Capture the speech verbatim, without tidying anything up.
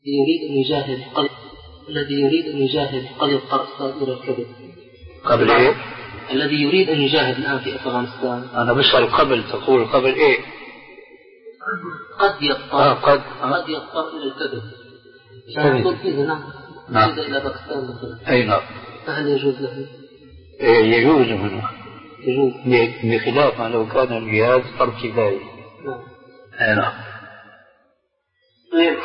يريد أن يجاهد قلب الذي يريد أن يجاهد قلب قرصة إلى الكذب قبل إيه؟ الذي يريد أن يجاهد الآن في أفغانستان. أنا بسأل قبل، تقول قبل إيه؟ قد يضطر آه قد قد يضطر إلى الكذب. سيقول إذا نعم نعم إلى باكستان مثلا. أي نعم. فهل يجوز له؟ إيه يجوز منه. يجوز بخلاف ما لو كان الجهاز فرض كفاية. نعم. أي نعم.